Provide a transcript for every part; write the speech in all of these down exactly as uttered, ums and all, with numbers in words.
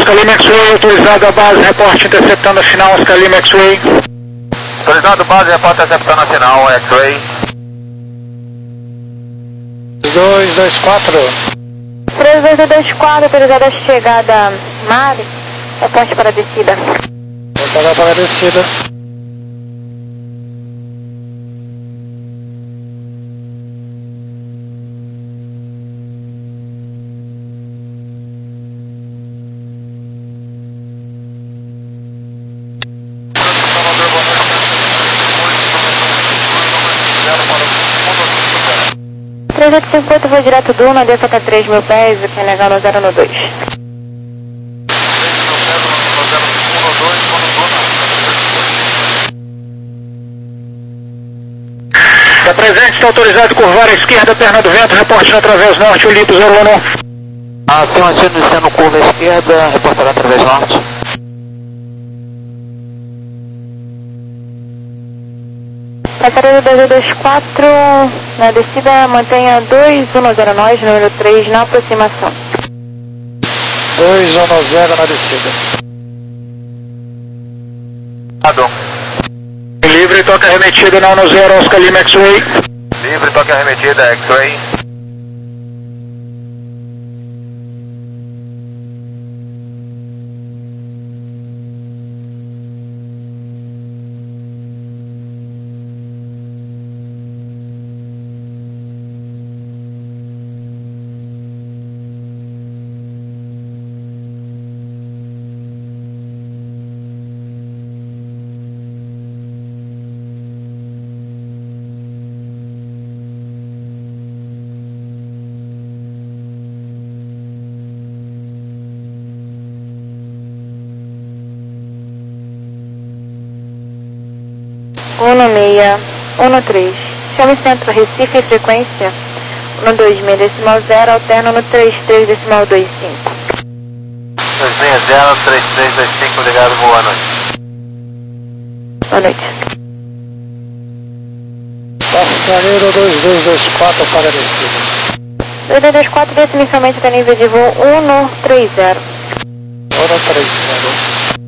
Oscar Lima X-Way, autorizado a base, reporte interceptando a final, Oscar Lima X-Way. Autorizado base, reporte interceptando a final, X-Way. dois dois quatro. três dois dois quatro, autorizada a chegada Mari, reporte para a descida. Vou pagar para a descida. três oito cinco oito, vou direto do Uno, desça até três mil pés, o que é legal no zero no dois. Está presente, está autorizado a curvar à esquerda, perna do vento, reporte na Través Norte, Olimpo zero um. Ação iniciando curva à esquerda, reportará Través Norte. Passaredo dois dois quatro, na descida mantenha dois um zero nós, número três na aproximação. dois um zero na descida. Adão. Livre, toca arremetida na um zero, Oscar Lima X-Way. Livre, toque arremetida, X-Ray. um seis, um três. Chame centro Recife, frequência um dois seis decimal zero, alterno no três três decimal dois cinco. dois seis zero, três três dois cinco, ligado, boa noite. Boa noite. Passareiro dois dois dois quatro para a descida. dois dois dois quatro, desce inicialmente até nível de voo um três zero. um três zero.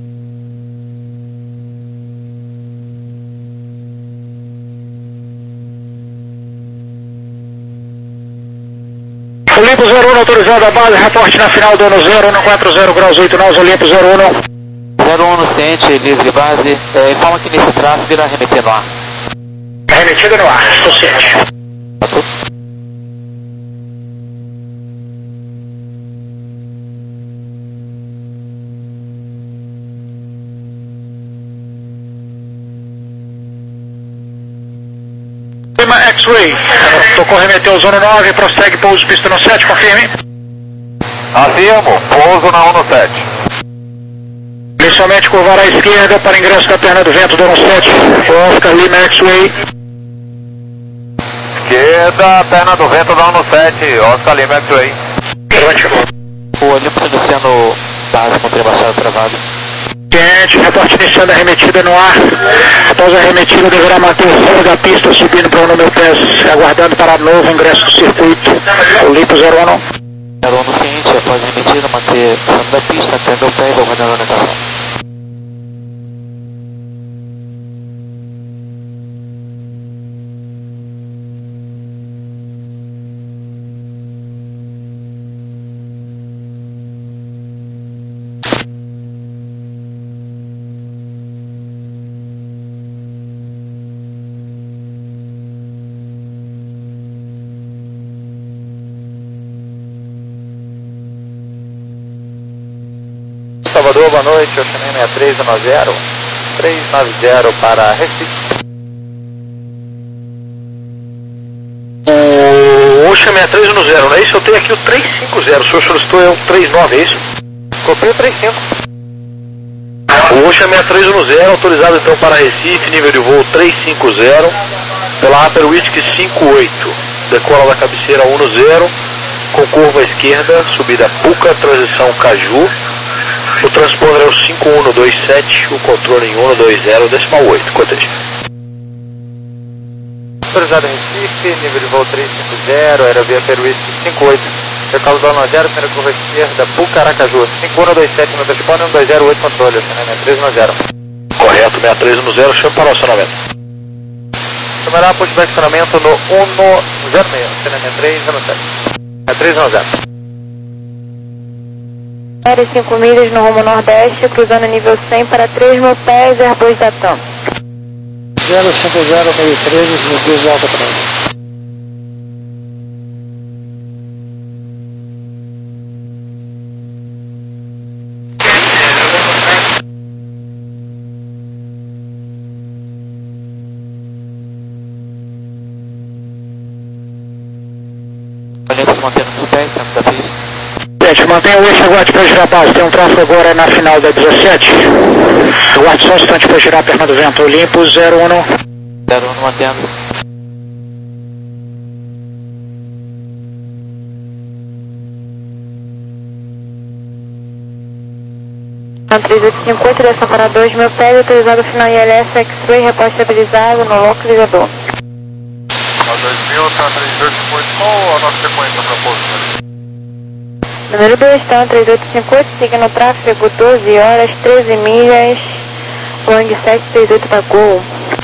Olimpo zero um, autorizado a base, reporte na final do ano zero, no quatro zero graus oito nós, Olimpo zero um. zero um no ciente, livre base, é, informa que nesse tráfego irá remeter no ar. Remetida no ar, estou ciente. Lima X-Ray, tocou remeteu o zona nove, prossegue pouso pista no sete, confirme. Afirmo, pouso na um no sete. Inicialmente curvar à esquerda para ingresso da perna do vento do no sete, Oscar Lima X-Ray. Esquerda, perna do vento da um no sete, Oscar Lima X-Ray. O Olimpo iniciando base com trem baixado travado. Ciente, reporte iniciando a remetida no ar. Após a remetida, deverá manter o fora da pista, subindo para o número dez, aguardando para novo ingresso do circuito. Olimpo zero um. zero um no ciente, após a remetida, manter o fora da pista, até o pé e aguardando a orientação. Salvador, boa noite, Oceanem sessenta e três noventa, três nove zero para Recife. O Ocean sessenta e três no zero, não é isso? Eu tenho aqui o três cinco zero, o senhor solicitou é o trinta e nove, é isso? Copia o trinta e cinco. O Ocean sessenta e três no zero, autorizado então para Recife, nível de voo trezentos e cinquenta, pela Upper Whiskey cinquenta e oito. Decola da cabeceira um no zero, com curva à esquerda, subida Puca, transição Caju. O transponder é o cinco um dois sete, o controle em um dois zero decimal oito, cortejo. Autorizado em Recife, nível de voo trezentos e cinquenta, aerovia Upper Whiskey cinquenta e oito. Recaldo do um zero, primeira curva esquerda, Pucaracaju. cinco um dois sete no telefone, um dois zero oito controle, oceano sessenta e três um zero. Correto, sessenta e três um zero, chame para o acionamento. Chamará push para acionamento no um zero seis, oceano sessenta e três um sete. sessenta e três um zero. Área cinco milhas no rumo nordeste, cruzando nível cem para três mil pés, Airbus da TAM. zero cinco zero seis três, Airbus Alta três. Mantendo mil pés, estamos da pista. Gente, mantenha o eixo, aguarde para girar a base. Tem um tráfego agora na final da dezessete. Aguarde só um instante para girar a perna do vento. Limpo zero um. zero um mantendo. três oito cinco oito, direção para dois mil pés, autorizado final I L S X-Ray, repórter estabilizado no localizador. dois mil, tá três oito cinco oito, qual a nossa sequência para pouso? Número dois, tá três oito cinco oito, siga no tráfego doze horas, treze milhas, Boeing sete três oito para Gol.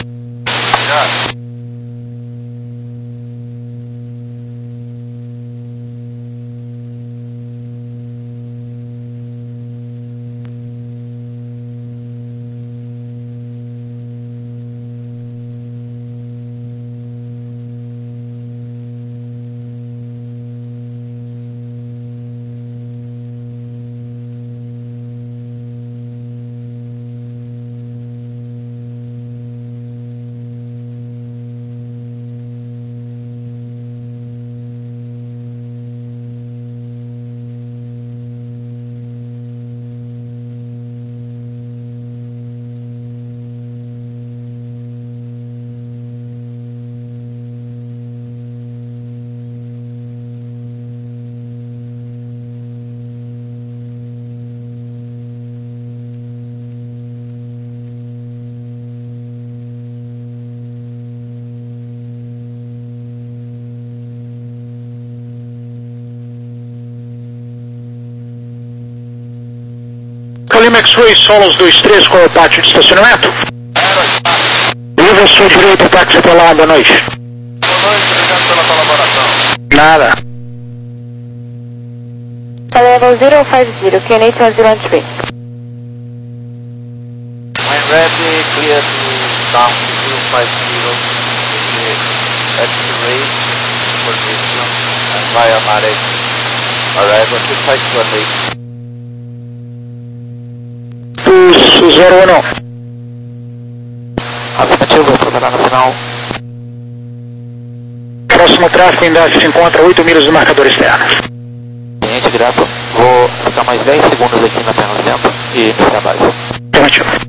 Lima X-Ray, Solos dois três, qual é o pátio de estacionamento? Viva à sua direita, táxi pelado, boa noite. Boa noite, obrigado pela colaboração. Nada. Level zero five zero, Canadian zero three. I'm ready, clear to down to zero five zero, X-ray, position, and via Marek, arrival to five two eight. zero um. Afirmativo, vou trabalhar no final. Próximo tráfego ainda se encontra oito milhas do marcador externo. Cliente direto, vou ficar mais dez segundos aqui na perna do vento e iniciar a base. Afirmativo.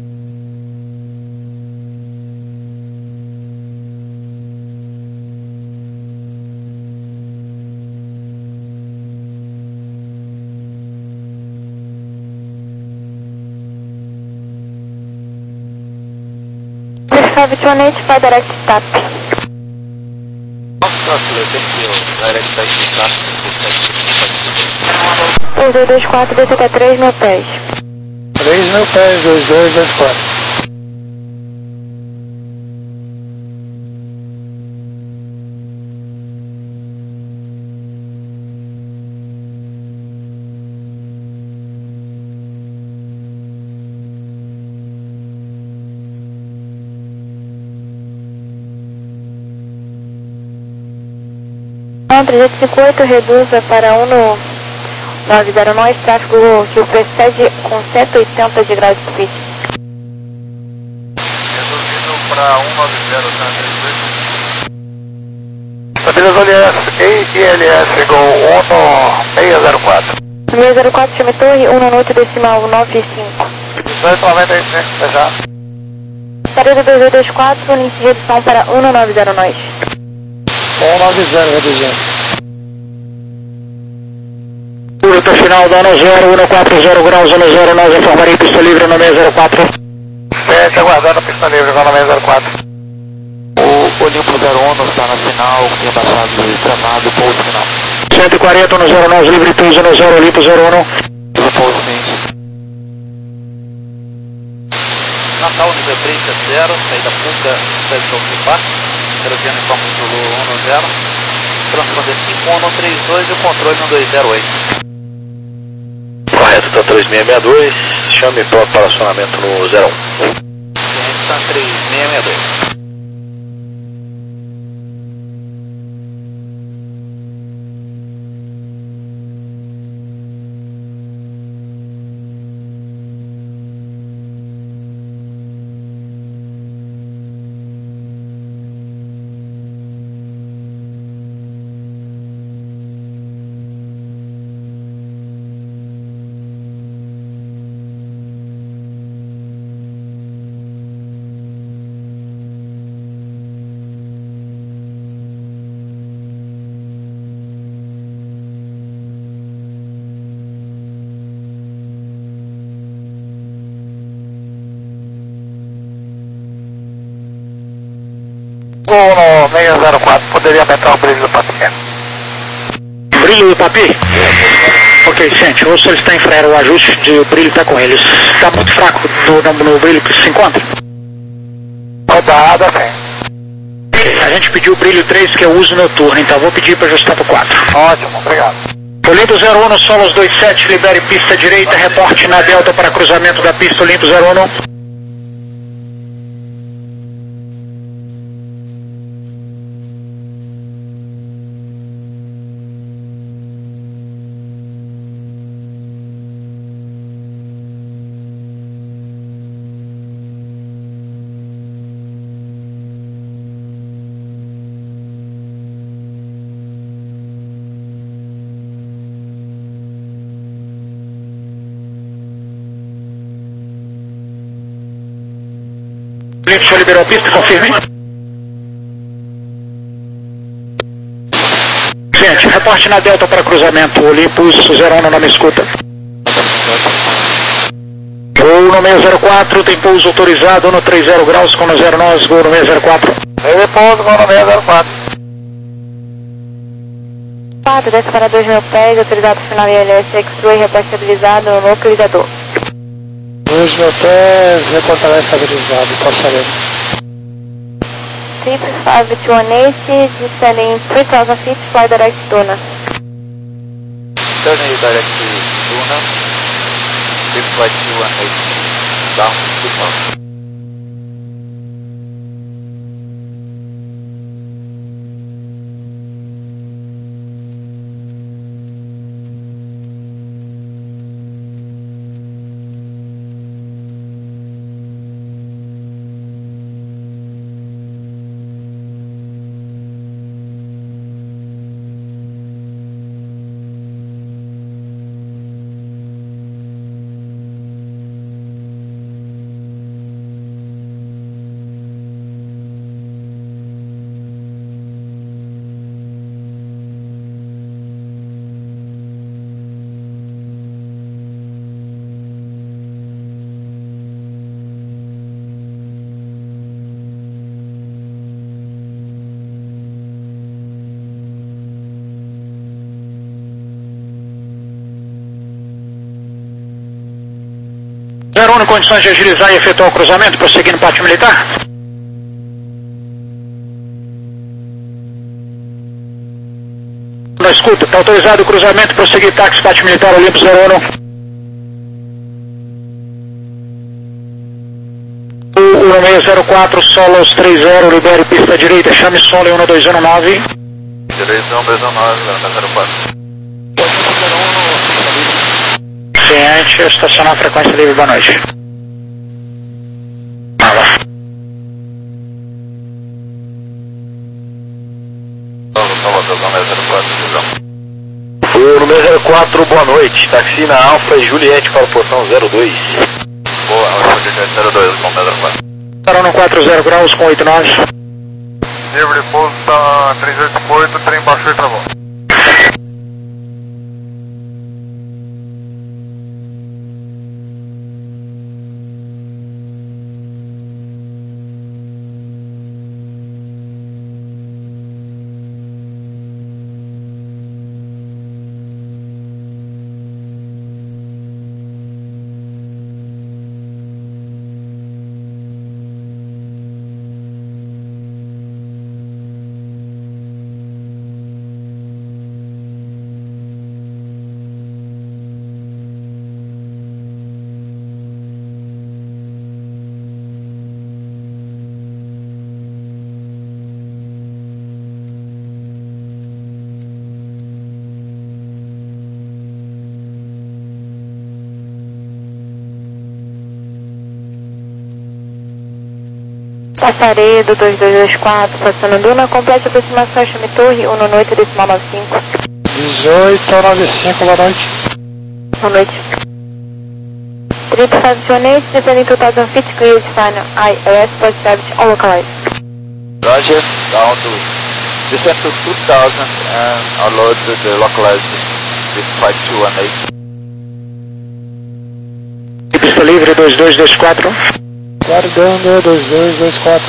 five two eight para direct tap. três dois quatro, desce até três mil pés. três mil pés, dois dois dois quatro. três oito cinco oito, reduza para um no nove zero nove, tráfego que o precede com cento e oitenta de grau de speed. Reduzindo para um nove zero, tá? Estabilizou I L S com um seis zero quatro. seis zero quatro, chame torre, um noite decimal nove cinco. dois noventa e cinco, já. Saída dois oito dois quatro, inicio de redução para um nove zero nove. um nove zero, reduzindo. Curta final da um zero, um quatro zero graus, um zero nove, informarei pista livre no seis zero quatro. sete, aguardando pista livre com o seis zero quatro. O Olimpo zero um está na final, tem baixado e chamado pouso final. cento e quarenta no zero nove, livre pouso no zero, limpo zero um. Livre pouso sim. Natal, nível três sete zero, saída pública, estação de parque, Peruviano informa o Zulu um zero, transponder cinco um três dois e o controle um dois zero oito. Correto, está três seis seis dois, chame para para acionamento no zero um. Está três seis seis dois. No seis zero quatro, poderia aumentar o brilho do papi? Brilho do papi? Ok, gente, ou se eles têm freio, o ajuste de brilho está com eles. Está muito fraco no, no, no brilho que se encontra? Rodada, sim. A gente pediu o brilho três, que é o uso noturno, então vou pedir para ajustar para o quatro. Ótimo, obrigado. Olimpo zero um, Solos dois sete, libere pista direita, reporte na delta para cruzamento da pista Olimpo zero um. O senhor liberou a pista, confirme. Gente, reporte na delta para cruzamento, Olympus zero um, não me escuta. Gol no seis zero quatro, tem pouso autorizado no trinta graus com no zero nove, gol no seis zero quatro. Ele pouso, gol no seis zero quatro. quatro, desce para dois mil pés, autorizado final I L S X-Ray, reporte estabilizado no localizador. dois mil pés, reportará estabilizado, passaremos. three five two one eight, descending three thousand feet, fly direct Duna. Turning direct to Duna, three five two one eight, down to two thousand. zero um, condições de agilizar e efetuar o cruzamento, prosseguindo parte militar. Não escuta, está autorizado o cruzamento, prosseguir táxi, parte militar, Olimpo zero um. O seis zero quatro, Solos trinta, libere pista direita, chame solo um dois um nove. Direita um dois um nove, zero quatro. Ciente, estacionar a frequência livre, boa noite. O número zero quatro, boa noite. Taxi na Alfa e Juliette para a posição zero dois. Boa, Juliette zero dois, com zero quatro. Parou no quatro graus com oito nove. Livre pouso está três oito oito, trem baixou e travou. Passaredo dois dois dois quatro, passando Duna, complete aproximação, chame torre, um no oito, decimal nove cinco. dezoito noventa e cinco, boa noite. Boa noite. Triple five two eight, descending two thousand feet, clear final, I S, post service, all localized. Roger, down to descend to two thousand and unload the, the localized with five two one eight. Pista livre dois dois dois quatro. Guardando dois dois dois quatro.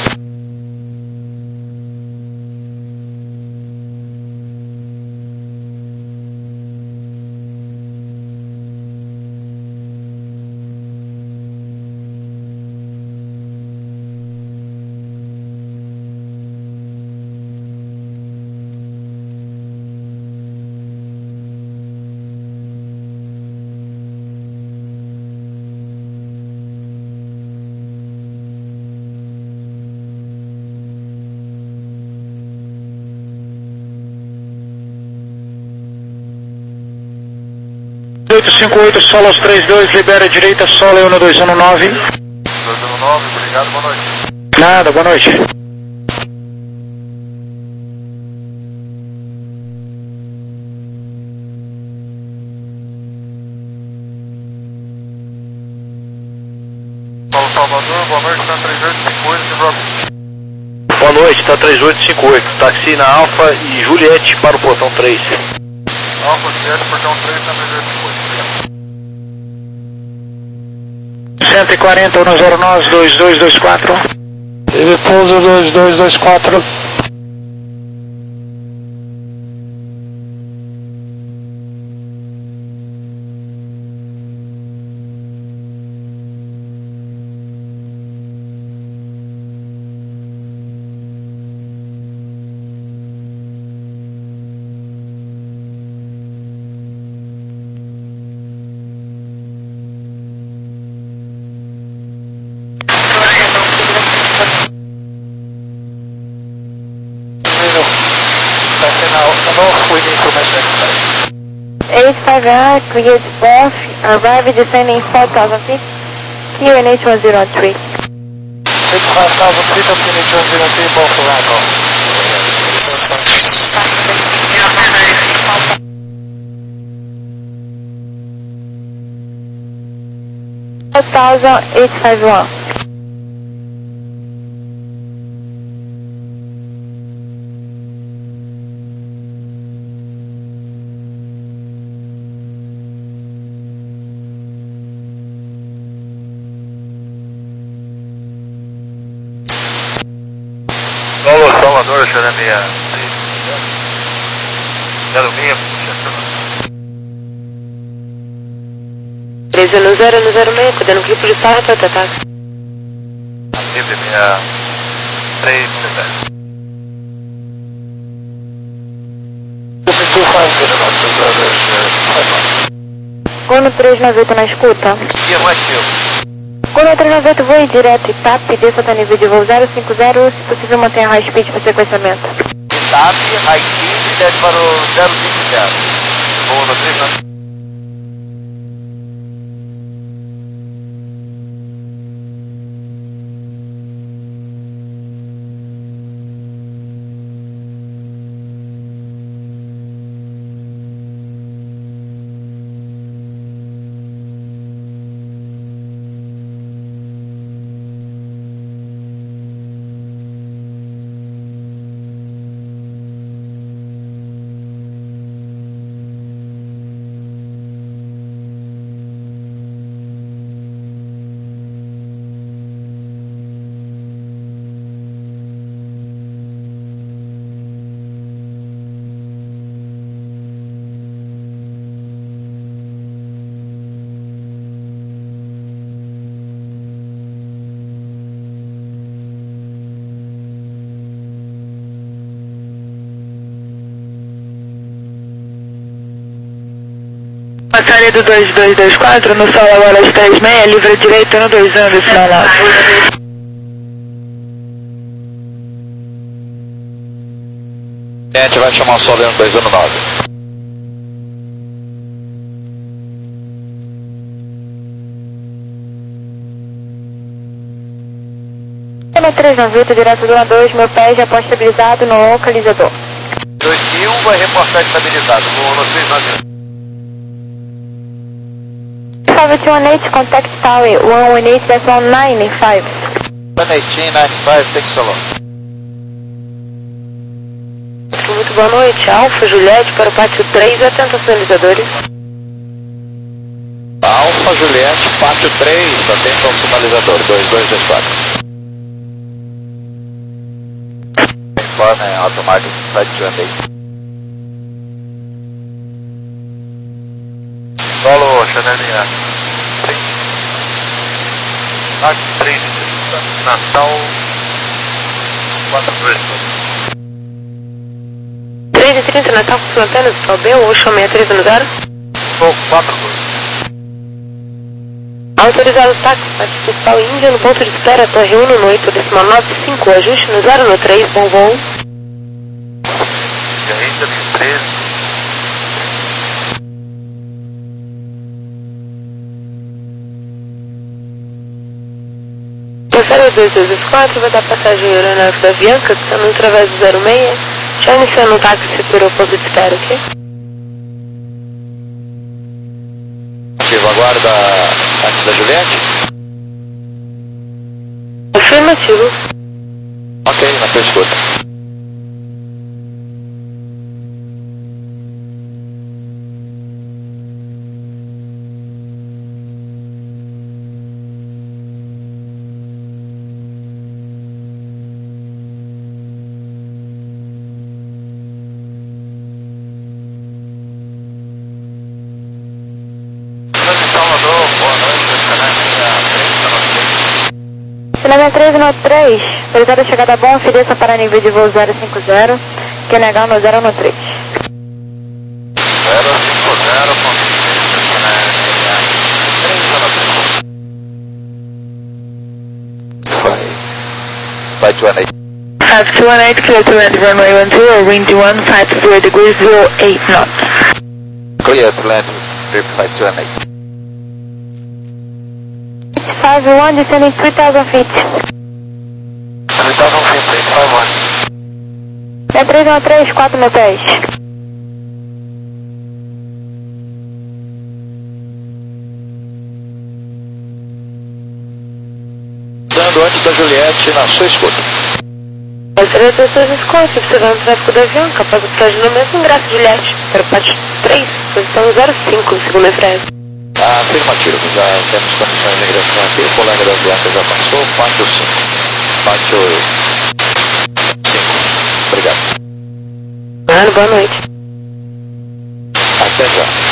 oito cinco oito, solo aos trinta e dois, libera a direita, solo um dois um nove. dois um nove, obrigado, boa noite. Nada, boa noite. Paulo Salvador, boa noite, está três oito cinco oito, de Rock. Boa noite, tá três oito cinco oito, táxi na Alfa e Juliette para o portão três. Alfa, Juliette, portão três, está três oito cinco oito, obrigado. cento e quarenta, um zero nove, dois dois dois quatro. Teve pouso dois dois dois quatro. eight five R, cleared off, arrive descending four thousand feet, Q N H one zero three. five thousand feet of N H one zero three, both arrival. four thousand eight five one. Paulo Salvador, Jeremia. zero seis, três zero zero zero seis, cuidando que por estar para atacar. livre minha três sete. Gono três nove oito na escuta. E é mais seu. Gono três nove oito, voe direto e T A P, desça até nível de voo zero cinco zero, se possível mantenha high speed para sequenciamento. T A P, high speed, desce para o zero cinco zero. Vou no três nove. Passaredo dois dois dois quatro, no solo agora às três e meia, livre à direita no dois um, decimal nove. A gente vai chamar o solo no dois um nove. Cinema três nove oito, direto do A dois, meu pé já pode estabilizado no localizador. dois mil vai reportar estabilizado no, no três nove oito. five two one eight, contact tower one one eight nine five. one eighteen nine five, take so long. Muito boa noite, Alfa Juliette para o pátio três, atenta sinalizadores. Alfa Juliette, pátio três, atenta ao sinalizador, dois dois dois quatro. Informe automático, site two one eight. Solo, Chanelinha. Táxi três, Natal, quatro dois. três e trinta, Natal com Santana, Sol B, ou Oxo seis três zero. Sou quatro dois. Autorizado o táxi, táxi principal Índia no ponto de espera, Torre um no oito, decimal nove cinco, ajuste no zero no três, bom voo. E ainda tem treze. zero dois dois quatro, vai dar passagem em aeronave da Avianca, que está no através do zero seis, já iniciando o táxi seguro ao ponto de espera, ok? Ativo, aguarda antes da Juliette. Afirmativo. Ok, na sua escuta. Cinema três no três, autorizado a chegada bom, ofereça para nível de voo zero cinco zero, que negar no zero no três. zero cinco zero, Vai, two one eight. five two one eight, clear to land runway one zero, wind one five zero degrees, zero eight knots. Clear to land, five two one eight. five one, descending three thousand feet. three thousand feet, five one. É três um três, quatro mil pés. Dando antes da Juliette na sua escuta. Gostaria de ter escolhas, observando o tráfego da avião, capaz de estar no mesmo ingresso de Juliette, para o pátio três, posição zero cinco, segundo a frase. Afirmativo, já temos condições de ingressão aqui, o colega da Avianca já passou, pátio cinco. Pátio cinco. Obrigado. Ah, boa noite. Até já.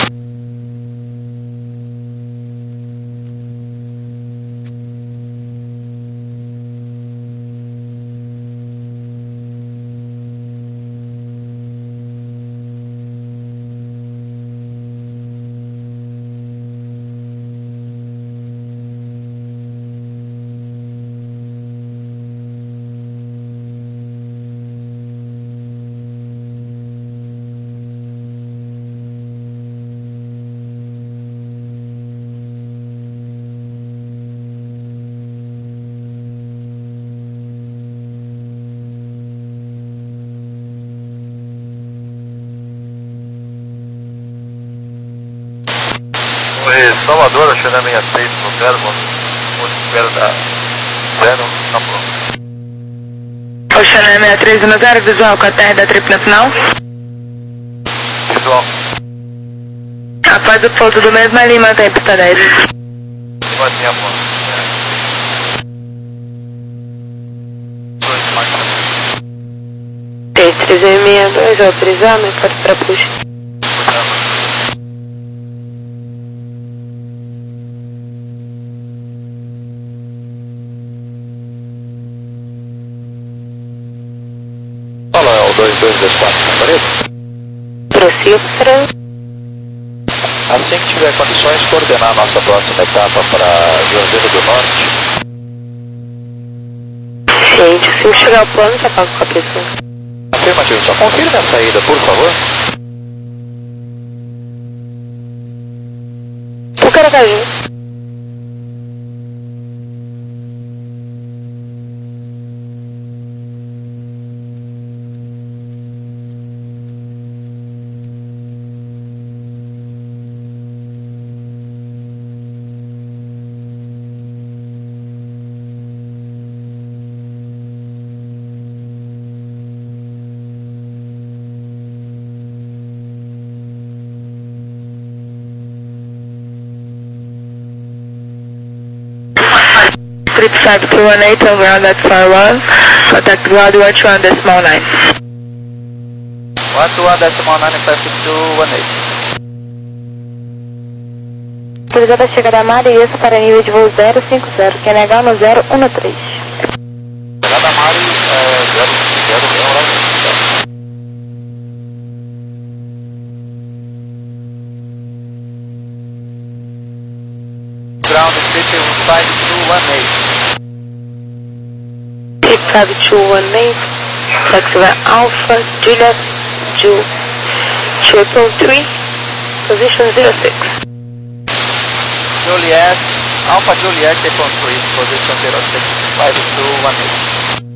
Salvador, achei na sessenta e seis no zero, ponto de espera da zero, tá pronto. Oceana sessenta e três no zero, visual com a terra da tripla final. Visual. Após o pouso do mesmo ali, mantém pista dez. Mantenha a ponta. três três seis dois, autorizado, pode para push. dois dois dois quatro, na parede? Prossiga, Assim que tiver condições, coordenar a nossa próxima etapa para Juazeiro do Norte. Gente, assim que chegar ao plano, já paga o capítulo. Afirmativo, só confirme a saída, por favor. O Caracaju. Script five two one eight on ground at far one. Contact ground one two one decimal nine. one two one decimal nine five two one eight. Autorizada a chegada a Mari, isso para nível de voo zero cinco zero, Q N H no zero um três. Chegada a Mari, é zero zero zero. Ground script five two one eight. Script five two one eight, taxiway Alpha, Juliet, Ju, triple three, position zero six. Juliet, Alpha Juliet triple three, position zero six, five two one eight.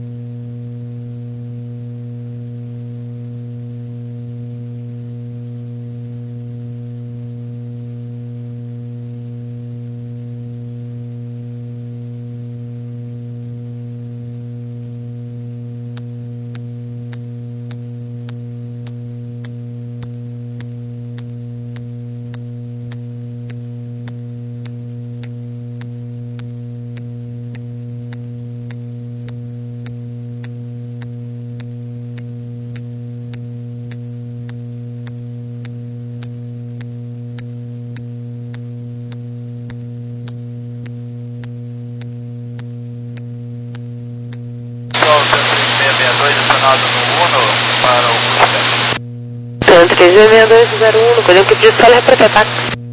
Adicionado no Uno para o Trent três seis dois zero um, coisa que precisa só representar táxi.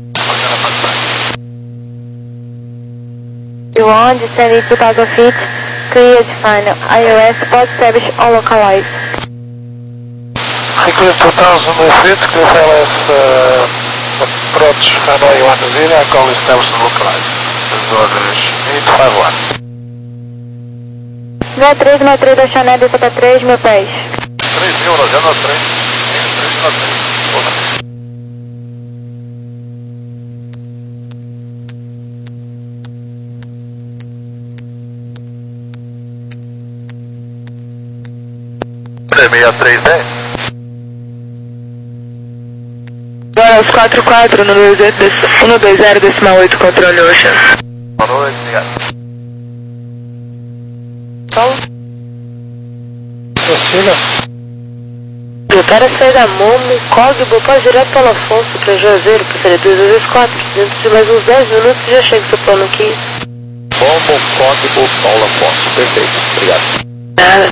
You want descending two thousand feet, clear to final, I O S, port service all localized. Clear two thousand feet, clear L S uh, approach Hanoi one zero, call establishment localized. As orders eight five one. zero três nove três da Chanel, desça para três mil pés. três mil, nós vamos três. três mil, três. sessenta e três dez. Agora os quatro quatro no um dois zero decimal oito, controle Ocean. Boa noite, obrigado. Prossiga. Prepara sair da Momo, Cogbo, pode direto para Afonso, para Juazeiro, para Feira dois vezes quatro. Dentro de mais uns dez minutos já chega o seu plano aqui. Bombo, Código, Paulo Afonso. Perfeito, obrigado. Nada.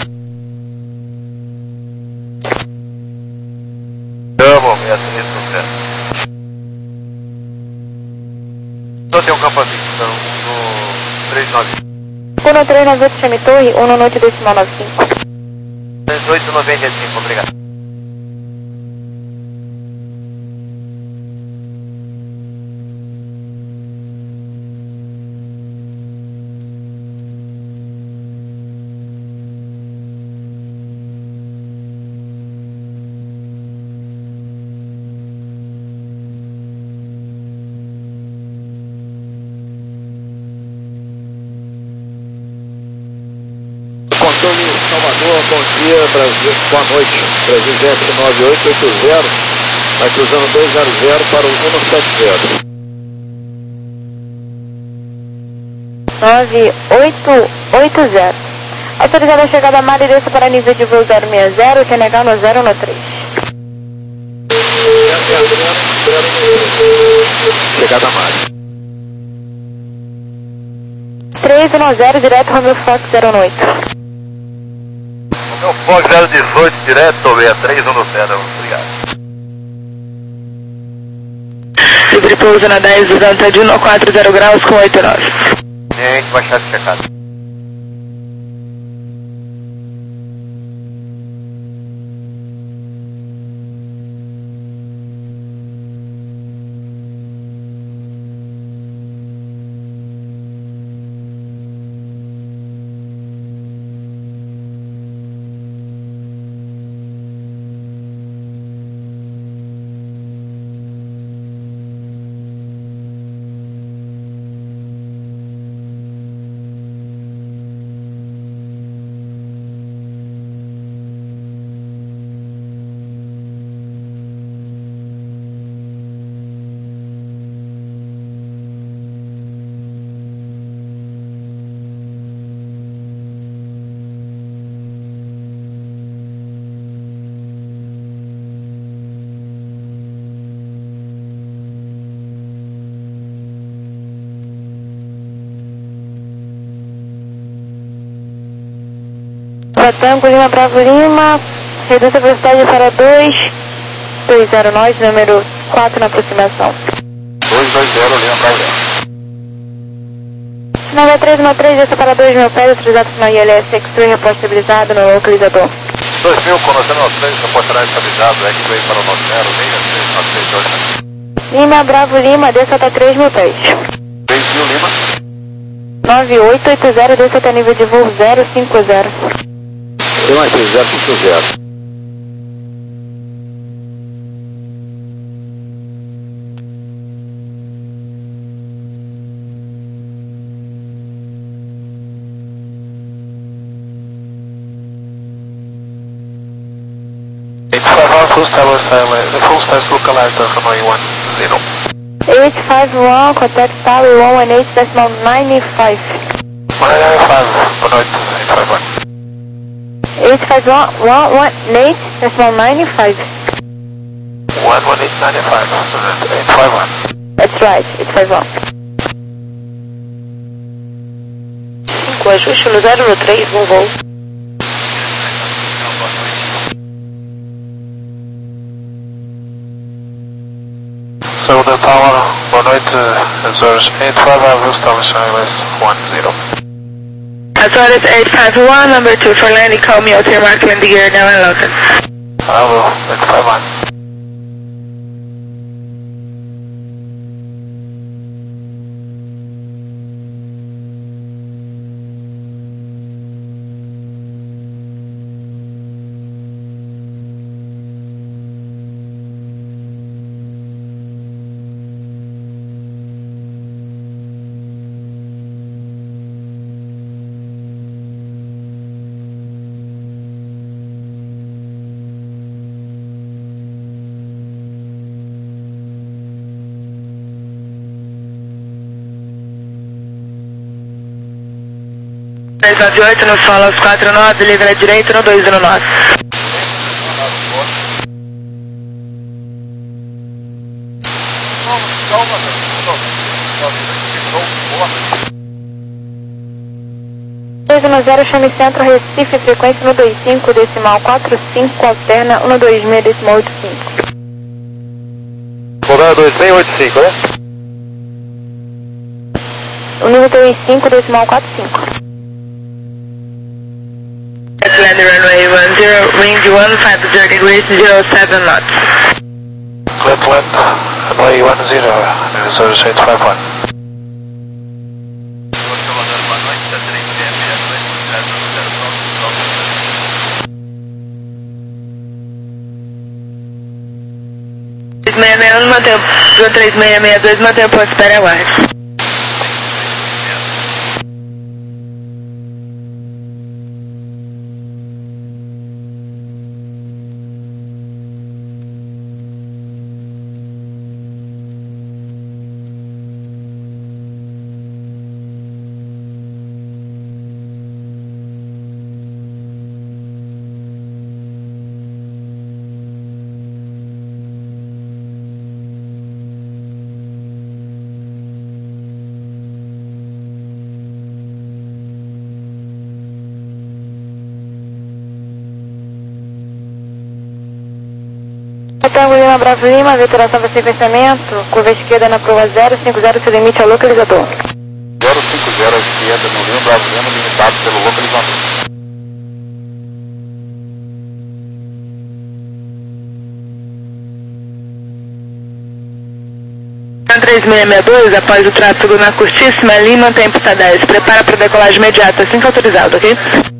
Chamo, sessenta e três no zero. Só tem um campo assim, então, no três nove. um três nove oito, chame torre, um noite decimal nove cinco. dezoito noventa e cinco, obrigado. Controle Salvador, bom dia, Brasil, boa noite. Brasil Z S nove oito oito zero, vai cruzando dois zero zero para o um sete zero. nove oito oito zero. Autorizada a chegada a mar e desça para nível de voo zero seis zero, Q N H no zero um três. Chegada a mar. três um zero, direto Romeo Fox zero um oito. Meu Fox zero dezoito, direto, sessenta e três no zero, obrigado. Livre pouso na dez, usando de um quatro zero graus com oito nove. Tem que baixar de checado. Alfa Tango, Lima Bravo Lima, reduz a velocidade para dois dois zero nós, número quatro na aproximação. dois dois zero, Lima Bravo Lima. nove três nove três, desça para dois mil pés, utilizado no I L S X-Ray, repórter estabilizado no localizador. dois mil, conhecendo nove três, reportará estabilizado, X-Ray para o nove zero, seis seis nove três dois. Lima Bravo Lima, desça até três mil pés. três mil, Lima. nove oito oito zero, desça até nível de voo zero cinco zero. Lima três zero cinco zero. Full status, full status localizer, Hanoi one zero. eight five one, contact tower one one eight decimal nine five. one nine five, Hanoi eight five one. eight five one, one one eight decimal nine five. one one eight nine five, eight five one. That's right, eight five one. cinco, ajuste no zero no três, bom voo. So the tower, one eight, uh, Azores eight five one, will establish I L S one zero. Azores eight five one, number two for landing, call me out here, mark landing gear now and local. I will, eight five one. três nove oito, no solo aos quatro nove, livre à direita no dois zero nove. dois um zero, chame centro, Recife, frequência no dois cinco, decimal quatro cinco, alterna um dois seis, decimal oito cinco. Rodada dois seis oito cinco, né? O nível dois cinco, decimal quatro cinco. Land runway one zero, wind one five zero degrees, zero seven knots. Clear land, Hanoi one zero, Azores eight five one. três seis seis um, mantém o três seis seis dois, mantém o ponto, espera e aguarde. Tango Lima Bravo Lima, veteração para sequenciamento, curva esquerda na prova zero cinco zero, seu limite ao localizador. zero cinco zero à esquerda no Lima Bravo Lima, limitado pelo localizador. três seis seis dois, após o tráfego na curtíssima, Lima tem pista dez, prepara para decolagem imediata, assim que autorizado, ok?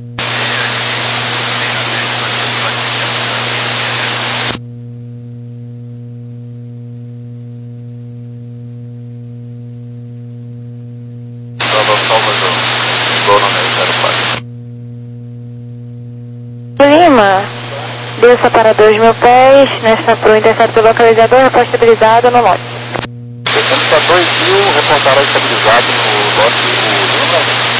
Lima, desça para dois mil pés, nesta para o intercepto do localizador, repórter estabilizado no lote. Descendo para dois mil, reportará estabilizado no lote Lima.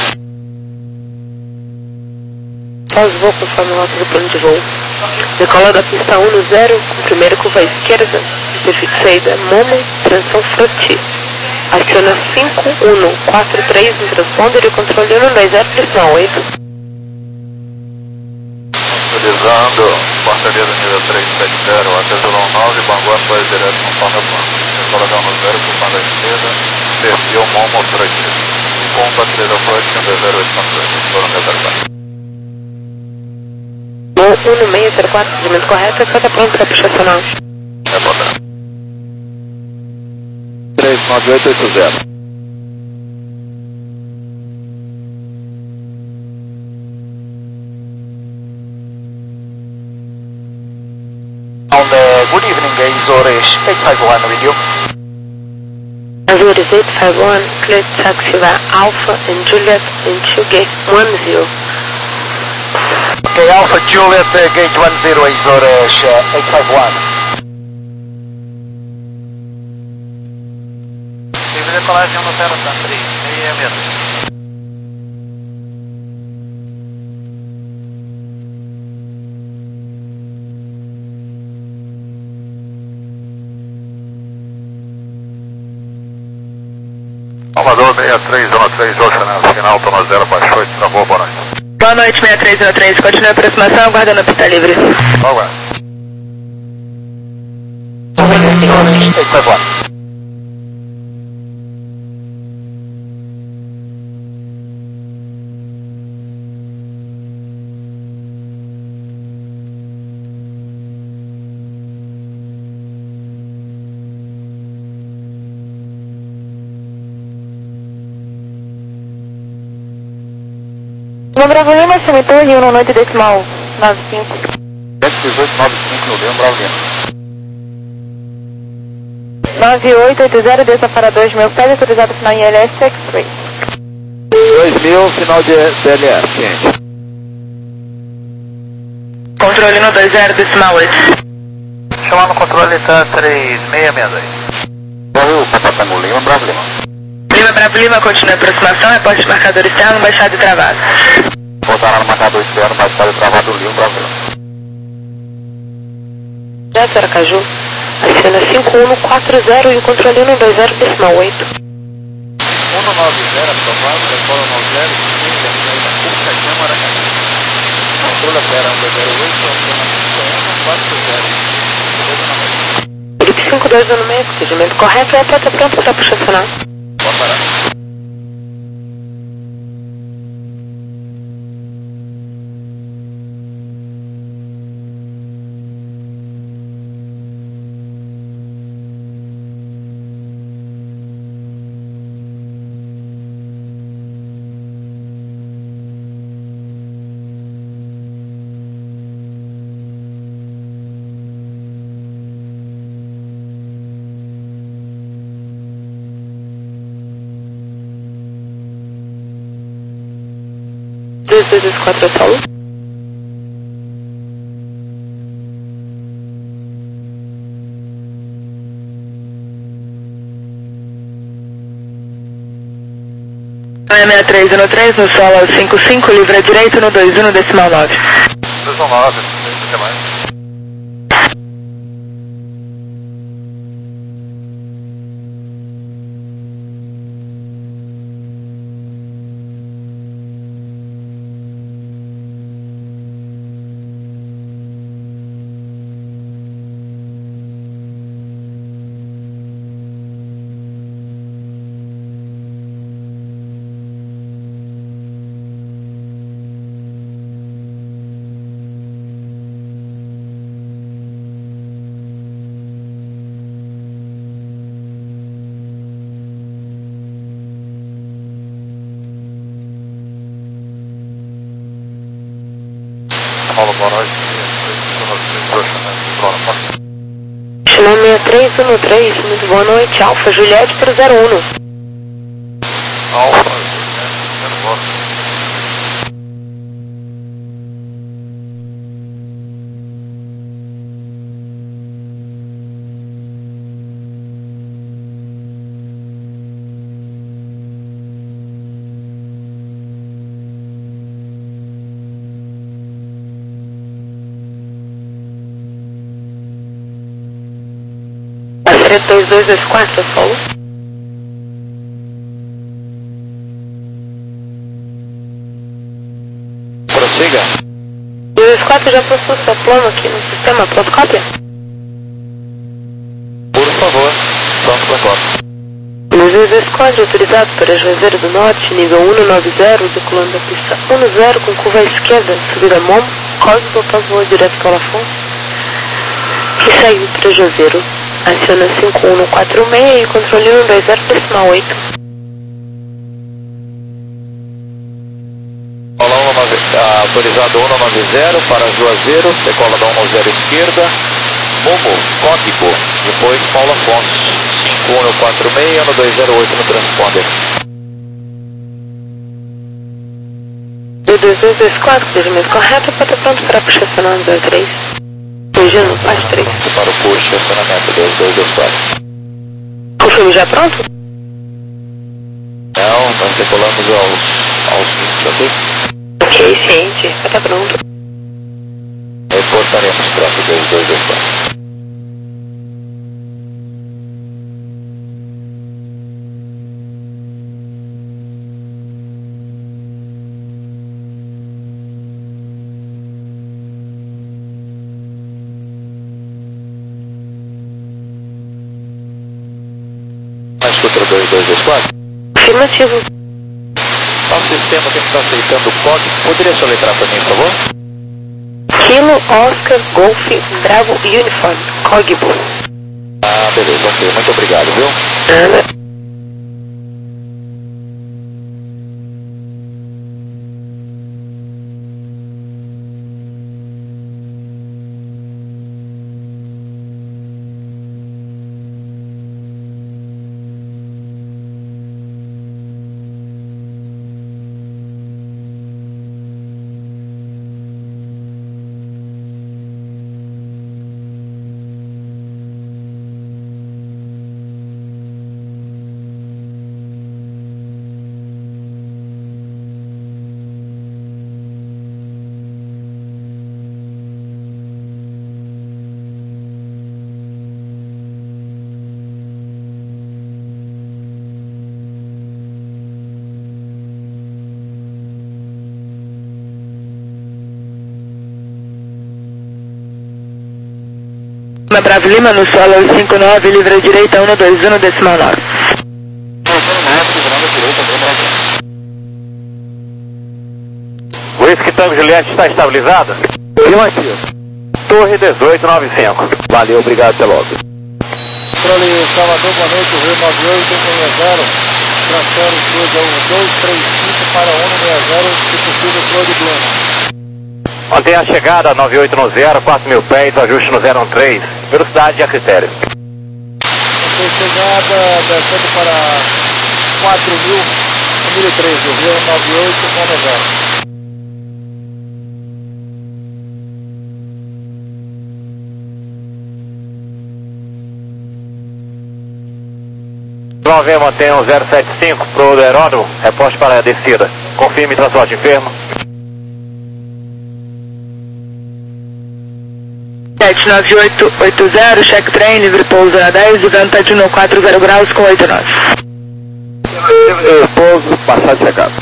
Após o voo, conforme o lote do plano de voo. Decola da pista um no zero, primeiro curva à esquerda, perfeito saída, Momo, transição front. Aciona cinco um quatro três no transponder e controle um dois zero, pressão oito. três sete zero, Artesolão nove, Bangu dois direto com Palma Plano. Decola no zero, por da esquerda, desceu Momo Frete. Ponto a três Frete, um zero oito Frete, foram reservados. um no meio, zero quatro, segmento correto, é para pronto para puxar sinal. É bom. três nove oito oito zero. On the good evening, Azores eight five one with you. Azores eight five one, clear taxi via Alpha and Juliet into gate one zero. Okay, Alpha Juliet, uh, gate one zero, Azores uh, eight five one. Tive decolagem no zero três seis meia. Salvador seis três um três, Ocean, final, toma zero, baixou e travou, boa noite. Boa noite, seis três um três, continue a aproximação, aguardando a pista livre. Boa. eight five one. No Bravo Lima, Cemitério Rio, no noite decimal nove cinco. cento e dezoito nove cinco no Leão Bravo Lima. nove oito oito zero, desça para dois mil, pede autorizado final em L S X-Ray. dois mil, final de D L S, ciente. Controle no dois zero, decimal oito. Chamar no controle tá três seis seis dois. Brasil, Papatango, Lima, Bravo Lima. Lima Bravo Lima, continue a aproximação, reporte de marcador externo, baixado e travado. Voltaram no marcador externo, baixado e travado, Lima, Bravo Lima. José Aracaju, acena cinco um quatro zero e o controle no dois zero, decimal oito. um nove zero, aprovado, decola no zero, Curta Chama, Aracaju. Controle opera um dois zero oito, acena quatro zero. Felipe cinco dois um no meio, procedimento correto, é pronto, pronto para puxar sinal. Pode parar. dois dois quatro Paulo. seis três um três, no solo cinco cinco, livre à direita no dois um, decimal nove. dois um nove, o que mais? Paulo, boa noite. Chama seis três um três, muito boa noite, Alfa, Juliette para zero um. Alfa, Juliette, boa. dois dois dois quatro, Paulo. Prossiga. dois quatro quatro já postou seu plano aqui no sistema, pronto, cópia? Por favor, pronto para cópia. Luiz Squad autorizado para Juazeiro do Norte, nível cento e noventa, decolando da pista dez com curva à esquerda, subida Momo, código para voa direto para Afonso, que saiu para Juazeiro. Aciona cinco um quatro seis e controle cento e vinte decimal oito. Olá, autorizado cento e noventa para Juazeiro, decola da cento e vinte esquerda, Momo, código, depois Paulo Afonso, cinco um quatro seis, ano dois zero oito no transponder. D dois dois dois quatro, cruzamento correto, para estar pronto para puxar acionar no zero três. Beijando, paz três. Para o push, acionamento dois dois dois quatro. Confirme já pronto? Não, nós decolamos aos, aos vinte, ok? Ok, ciente, vai estar pronto. Reportaremos pronto dois dois dois quatro. Escuta dois dois dois quatro. Afirmativo. Nosso sistema tem que estar aceitando o código. Poderia soletrar para mim, por favor? Kilo, Oscar, Golf, Bravo, Uniform, Cogbo. Ah, beleza, ok. Muito obrigado, viu? Ana. Bravo Lima no solo cinco nove, livre direita um dois um decimal nove. Whisky Tango Juliette está estabilizada? Afirmativo. Torre dezoito noventa e cinco. Valeu, obrigado, até logo. Controle Salvador, boa noite, Rio nove oito um seis zero, transfere o cruze a um dois três cinco para um seis zero, se possível, Cloud Bluma. Mantém a chegada nove oito no zero, quatro mil pés, ajuste no zero um três, velocidade a critério. Mantém chegada, descendo para quatro mil, mil e treze, Rio nove oito um zero. nove mantém um zero sete cinco pro aeródromo, reposte para a descida. Confirme transporte enfermo. sete nove oito oito zero, check train, livre pouso na dez, o vento de um quatro zero graus com oito nove. Pouso, passar de chegada.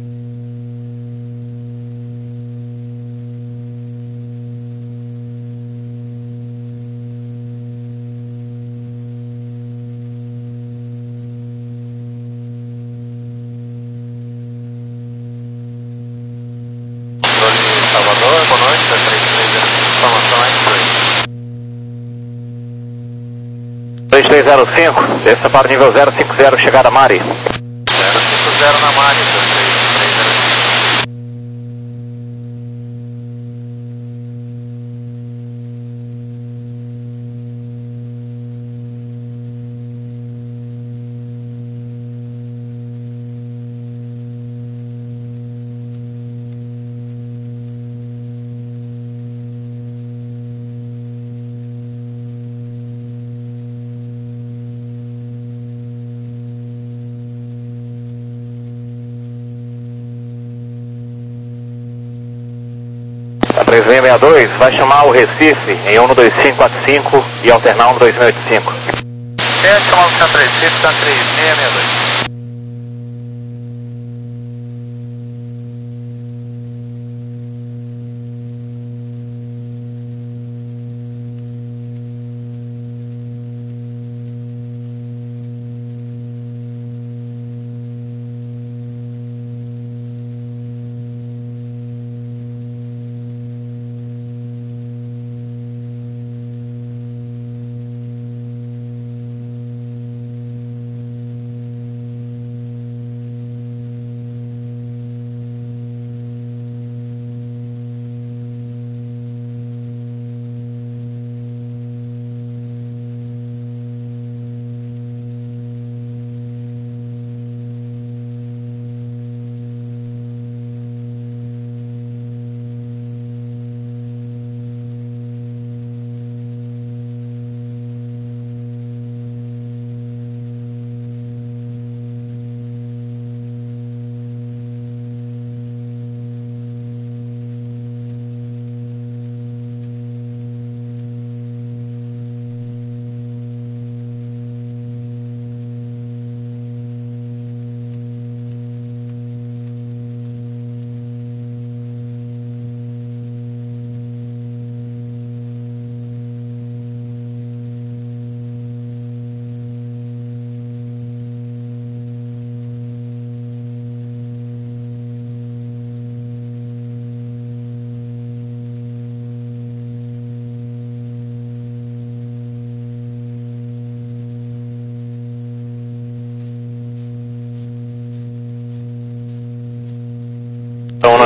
Salvador, boa noite, três três informações. dois três zero cinco, desça para o nível zero cinco zero, chegada Mari. zero cinco zero na Mari, três três zero cinco. três seis seis dois, vai chamar o Recife em um dois cinco quatro cinco e alternar um dois seis oito cinco. É, chamar o Centro Recife, está três seis seis dois.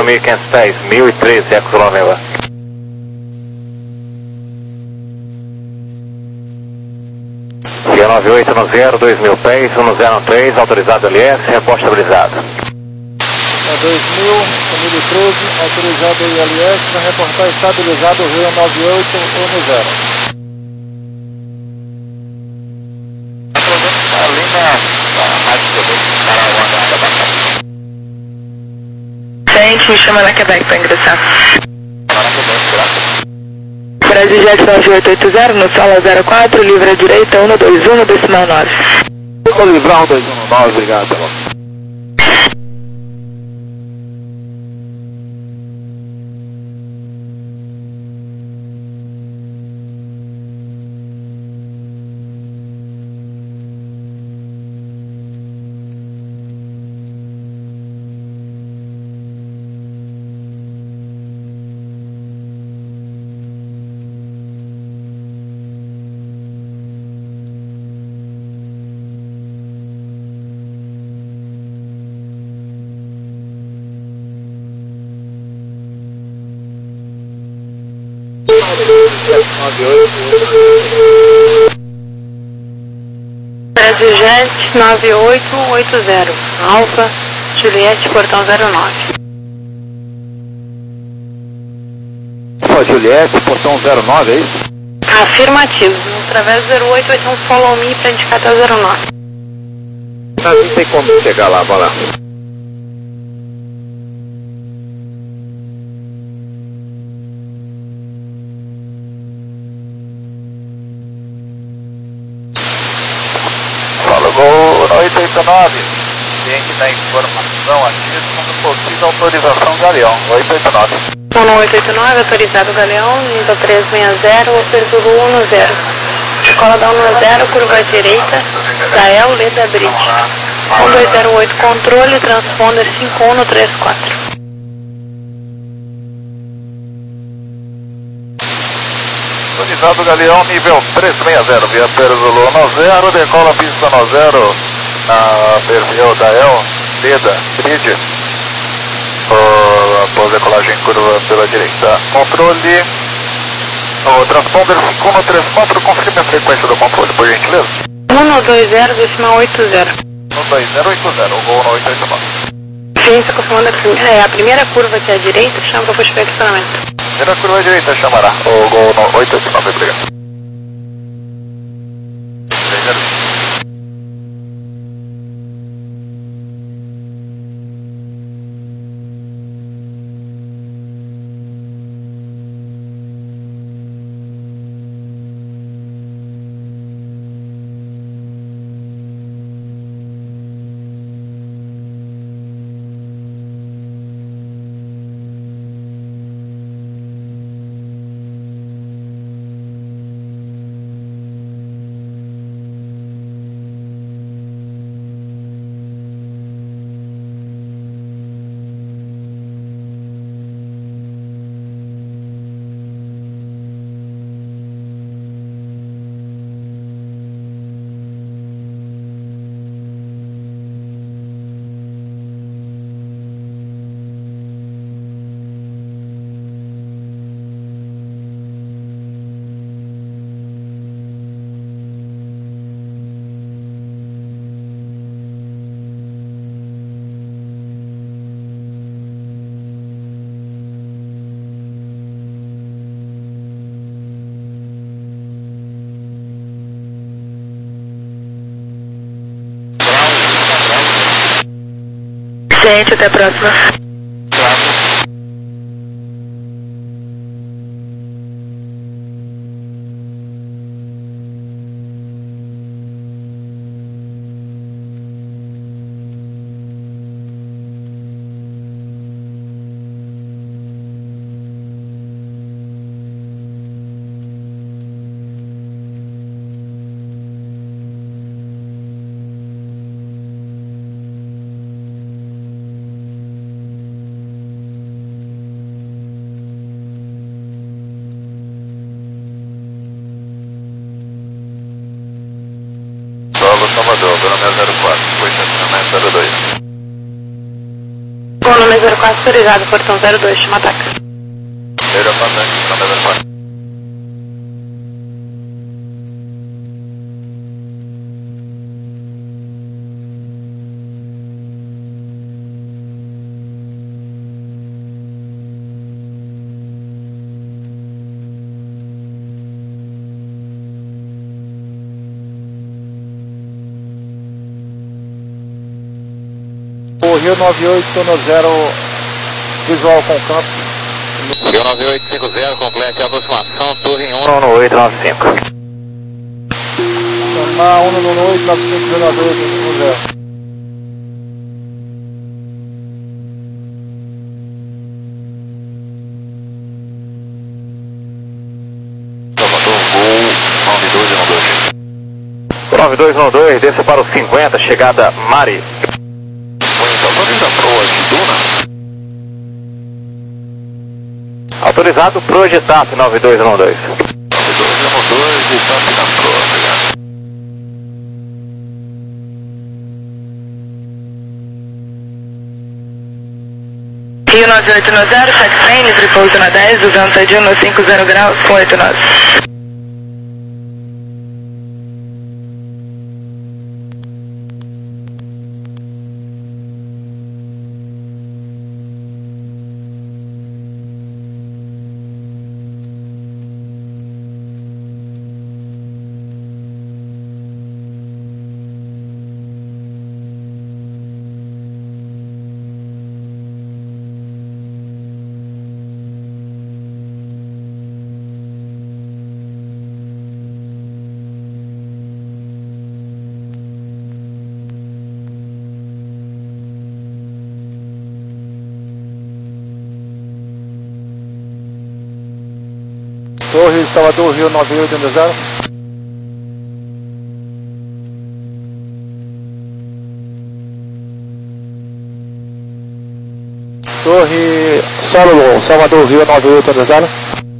mil e quinhentos pés, mil e treze, Eco Zulu November. Via nove oito no zero, dois mil pés, um zero três, autorizado L S, reposta estabilizado. É dois mil, mil e treze, autorizado I L S, para reportar estabilizado Rio nove oito, um zero. Ali na rádio Gente, me chama na Quebec para ingressar. Brasil Jet nove oito oito zero, no sala zero quatro, livre à direita, um dois um, decimal nove. Vou livrar um dois um nove, obrigado. Tá bom. Brasil Jet nove oito oito zero, Alfa, Juliette, portão zero nove. Alfa, Juliette, portão zero nove, é isso? Afirmativo, através do zero oito vai ter um follow me para indicar até o zero nove. Mas não tem como chegar lá, vai lá. oito oito nove, cliente da informação aqui, segundo possível autorização Galeão, oito oito nove. um oito oito nove, autorizado Galeão, nível três seis zero, Operzulo um zero. Escola da um zero, curva à direita, da El Leda Bridge. um dois zero oito, controle, transponder cinco um três quatro. Autorizado Galeão, nível três seis zero, via Perzolo um zero, decola pista um zero. Na perfil da El, Leda, Bridge, oh, após decolagem curva pela direita. Controle, o transponder cinco um três quatro, confirme a frequência do controle, por gentileza. um dois zero, decimal oito zero. um dois zero oito zero, o gol no oito oito nove. Sim, está confirmando a primeira, é, a primeira curva aqui à direita, chama para puxar o estacionamento. Primeira curva à direita chamará, o gol no oito oito nove, obrigado. Gente, até a próxima. Salvador, Salvador, zero quatro, foi estacionamento zero dois. Bom, nome três zero quatro, autorizado, portão zero dois, chama ataque. zero quatro, zero quatro. O Rio nove oito no zero, visual com campo. Rio nove oito cinco zero, complete a aproximação, torre um no oito nove cinco. Chamar um no oito nove cinco zero dois no zero. nove dois um dois, desça para o cinquenta, chegada Mari. Autoriza Pro aqui, Duna. Autorizado Projetat nove dois um dois. nove dois um dois e tanto na Pro, obrigado. Rio nove oito nove zero, sete cem, livre pouso na dez, usando Tadinho no cinco zero graus com oito nove. Torre Salvador, Rio nove oito no zero. Torre Solo, Salvador, Rio nove oito no zero.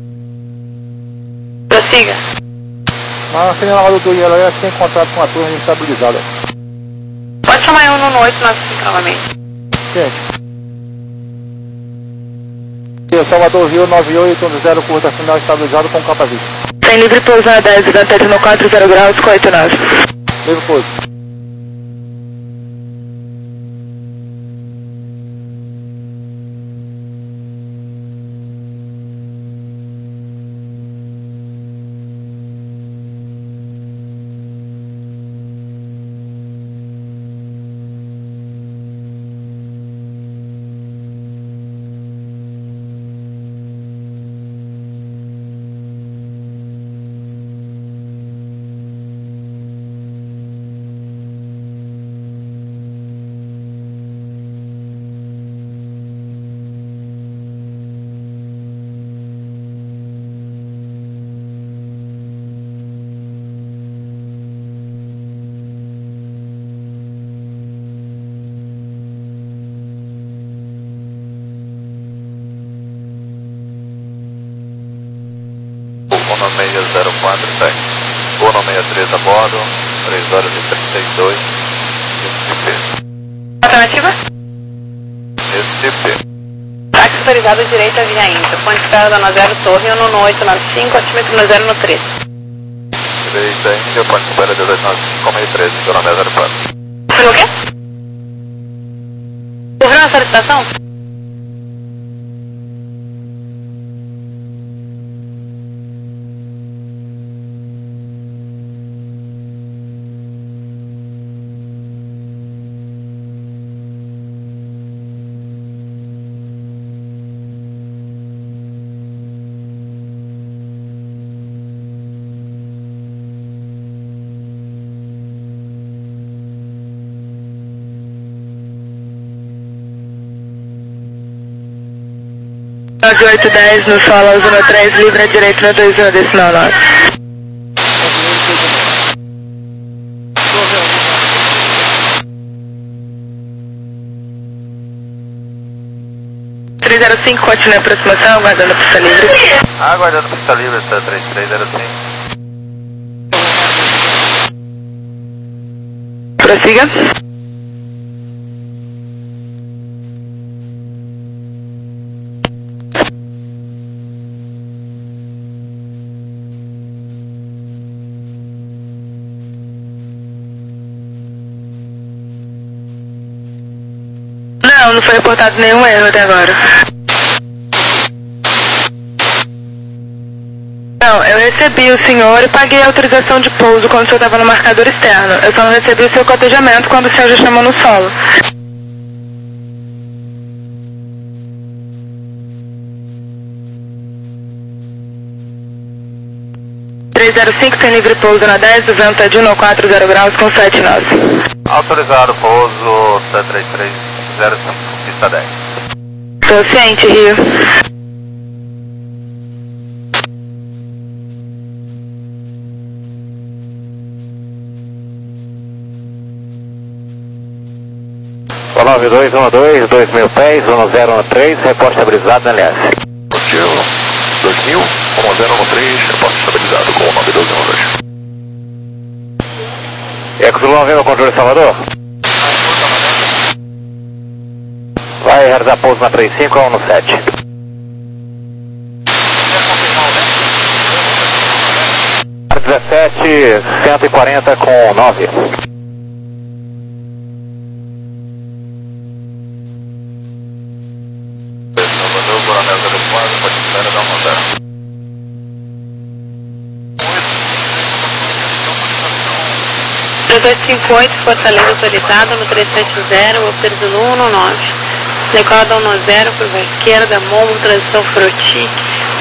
Prossiga. Na final do Torre, ela é sem contato com a torre estabilizada. Pode chamar um no oito nove cinco novamente. Gente. Salvador, Rio nove oito no zero, curta final estabilizado com capa vinte. Tem livre pouso na dez, usando no quatro zero graus com oito nove. Livre pouso. Uno seis zero quatro, segue. Uno seis três a bordo, três horas e trinta e dois. S T P. Alternativa? S T P. Táxi autorizado direita via Inter. Ponte espera da zero Torre, um no oito nove cinco, altímetro no zero no três. Direita Índia, ponte espera dezoito nove cinco, meio treze, Coronel zero quatro. Foi o quê? Ouviu a solicitação? nove oito dez no solo, zona três, livre à direita no dois um, decimal nove. três zero cinco, continua a aproximação, aguardando a pista livre. Aguardando a pista livre, está três três zero cinco. Prossiga. não foi reportado nenhum erro até agora. Não, eu recebi o senhor e paguei a autorização de pouso quando o senhor estava no marcador externo. Eu só não recebi o seu cotejamento quando o senhor já chamou no solo. três zero cinco tem livre pouso na dez, vento é de um quatro zero graus com sete nove. Autorizado pouso C três três zero cinco, pista dez. Tô ciente, Rio. nove dois um dois, dois mil pés, um zero um três, reporte estabilizado na L S. Positivo. dois mil, um zero um três, reporte estabilizado com nove dois um dois. Eco Zulu nove, controle Salvador. Vai realizar pouso na três cinco a um sete. dezessete, cento e quarenta com nove. três dois cinco oito, Fortaleza autorizado no três sete zero, Walter Zulu um nove. Decola da um zero, curva esquerda, Momo, transição Frotique.